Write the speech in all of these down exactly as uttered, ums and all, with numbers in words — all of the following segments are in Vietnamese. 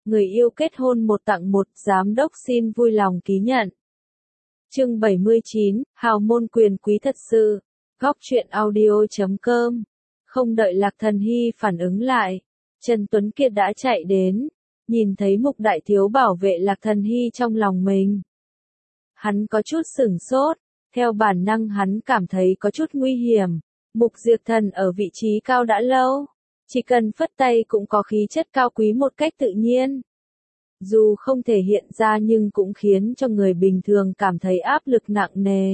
người yêu kết hôn một tặng một, giám đốc xin vui lòng ký nhận. Chương bảy mươi chín, hào môn quyền quý thật sự. Góc truyện audio chấm com. Không đợi Lạc Thần Hy phản ứng lại, Trần Tuấn Kiệt đã chạy đến, nhìn thấy Mục Đại Thiếu bảo vệ Lạc Thần Hy trong lòng mình. Hắn có chút sửng sốt, theo bản năng hắn cảm thấy có chút nguy hiểm. Mục Diệp Thần ở vị trí cao đã lâu, chỉ cần phất tay cũng có khí chất cao quý một cách tự nhiên. Dù không thể hiện ra nhưng cũng khiến cho người bình thường cảm thấy áp lực nặng nề.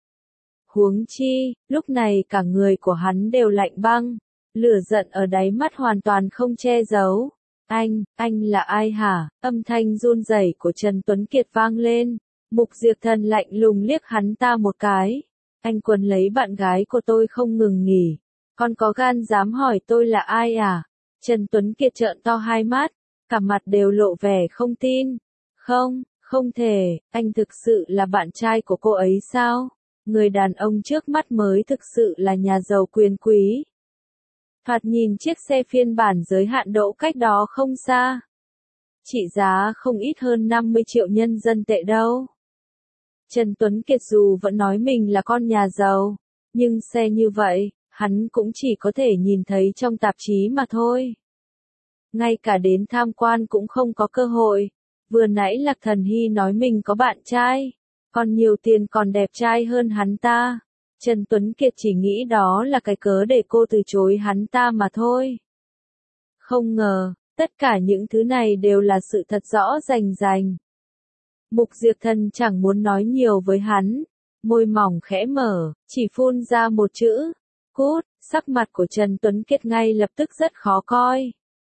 Huống chi, lúc này cả người của hắn đều lạnh băng, lửa giận ở đáy mắt hoàn toàn không che giấu. Anh, anh là ai hả? Âm thanh run rẩy của Trần Tuấn Kiệt vang lên. Mục Diệp Thần lạnh lùng liếc hắn ta một cái. Anh quấn lấy bạn gái của tôi không ngừng nghỉ. Còn có gan dám hỏi tôi là ai à? Trần Tuấn Kiệt trợn to hai mắt, cả mặt đều lộ vẻ không tin. Không, không thể, anh thực sự là bạn trai của cô ấy sao? Người đàn ông trước mắt mới thực sự là nhà giàu quyền quý. Thoạt nhìn chiếc xe phiên bản giới hạn đỗ cách đó không xa. Trị giá không ít hơn năm mươi triệu nhân dân tệ đâu. Trần Tuấn Kiệt dù vẫn nói mình là con nhà giàu, nhưng xe như vậy, hắn cũng chỉ có thể nhìn thấy trong tạp chí mà thôi. Ngay cả đến tham quan cũng không có cơ hội. Vừa nãy Lạc Thần Hy nói mình có bạn trai, còn nhiều tiền còn đẹp trai hơn hắn ta. Trần Tuấn Kiệt chỉ nghĩ đó là cái cớ để cô từ chối hắn ta mà thôi. Không ngờ, tất cả những thứ này đều là sự thật rõ rành rành. Mục Diệp Thần chẳng muốn nói nhiều với hắn, môi mỏng khẽ mở, chỉ phun ra một chữ, cút. Sắc mặt của Trần Tuấn Kiệt ngay lập tức rất khó coi.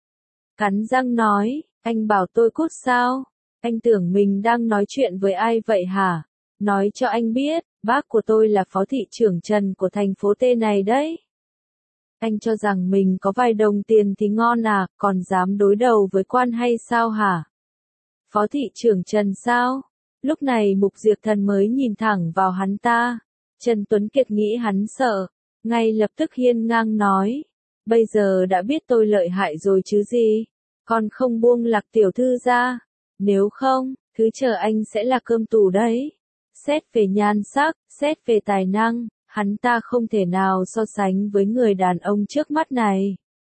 Cắn răng nói, anh bảo tôi cút sao? Anh tưởng mình đang nói chuyện với ai vậy hả? Nói cho anh biết, bác của tôi là phó thị trưởng Trần của thành phố T này đấy. Anh cho rằng mình có vài đồng tiền thì ngon à, còn dám đối đầu với quan hay sao hả? Phó thị trưởng Trần sao? Lúc này Mục Diệp Thần mới nhìn thẳng vào hắn ta. Trần Tuấn Kiệt nghĩ hắn sợ, ngay lập tức hiên ngang nói. Bây giờ đã biết tôi lợi hại rồi chứ gì? Còn không buông Lạc tiểu thư ra. Nếu không, thứ chờ anh sẽ là cơm tủ đấy. Xét về nhan sắc, xét về tài năng, hắn ta không thể nào so sánh với người đàn ông trước mắt này.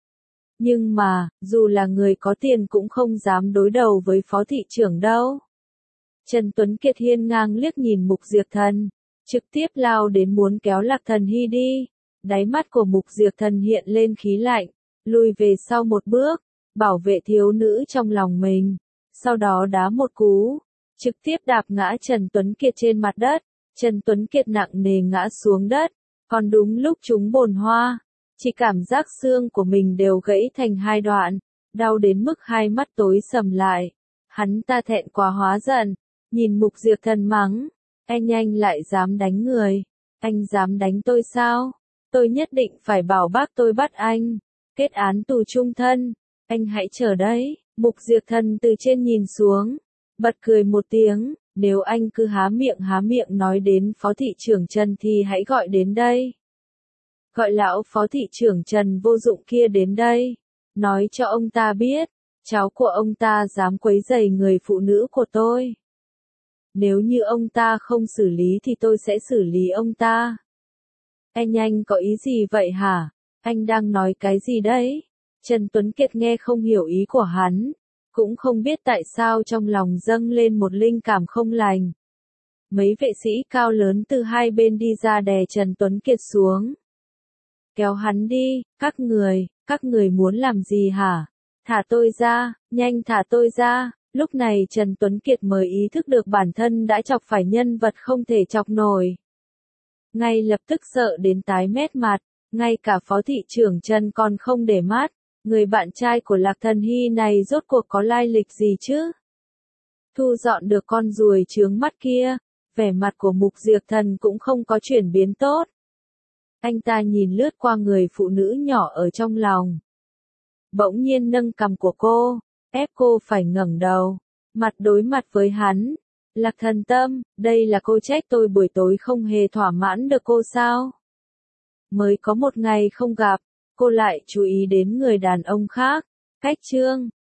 Nhưng mà, dù là người có tiền cũng không dám đối đầu với phó thị trưởng đâu. Trần Tuấn Kiệt hiên ngang liếc nhìn Mục Diệp Thần, trực tiếp lao đến muốn kéo Lạc Thần Hy đi. Đáy mắt của Mục Diệp Thần hiện lên khí lạnh, lùi về sau một bước, bảo vệ thiếu nữ trong lòng mình. Sau đó đá một cú, trực tiếp đạp ngã Trần Tuấn Kiệt trên mặt đất. Trần Tuấn Kiệt nặng nề ngã xuống đất, còn đúng lúc trúng bồn hoa, chỉ cảm giác xương của mình đều gãy thành hai đoạn, đau đến mức hai mắt tối sầm lại. Hắn ta thẹn quá hóa giận, nhìn Mục Diệp Thần mắng, anh anh lại dám đánh người, anh dám đánh tôi sao? Tôi nhất định phải bảo bác tôi bắt anh, kết án tù chung thân, anh hãy chờ đấy. Mục Diệp Thần từ trên nhìn xuống, bật cười một tiếng, nếu anh cứ há miệng há miệng nói đến phó thị trưởng Trần thì hãy gọi đến đây. Gọi lão phó thị trưởng Trần vô dụng kia đến đây, nói cho ông ta biết, cháu của ông ta dám quấy rầy người phụ nữ của tôi. Nếu như ông ta không xử lý thì tôi sẽ xử lý ông ta. Anh anh có ý gì vậy hả? Anh đang nói cái gì đấy? Trần Tuấn Kiệt nghe không hiểu ý của hắn, cũng không biết tại sao trong lòng dâng lên một linh cảm không lành. Mấy vệ sĩ cao lớn từ hai bên đi ra đè Trần Tuấn Kiệt xuống. Kéo hắn đi, các người, các người muốn làm gì hả? Thả tôi ra, nhanh thả tôi ra. Lúc này Trần Tuấn Kiệt mới ý thức được bản thân đã chọc phải nhân vật không thể chọc nổi. Ngay lập tức sợ đến tái mét mặt, ngay cả phó thị trưởng Trần còn không để mắt. Người bạn trai của Lạc Thần Hy này rốt cuộc có lai lịch gì chứ? Thu dọn được con ruồi chướng mắt kia, vẻ mặt của Mục Diệp Thần cũng không có chuyển biến tốt. Anh ta nhìn lướt qua người phụ nữ nhỏ ở trong lòng. Bỗng nhiên nâng cằm của cô, ép cô phải ngẩng đầu, mặt đối mặt với hắn. Lạc Thần Tâm, đây là cô trách tôi buổi tối không hề thỏa mãn được cô sao? Mới có một ngày không gặp, cô lại chú ý đến người đàn ông khác. Cách chương,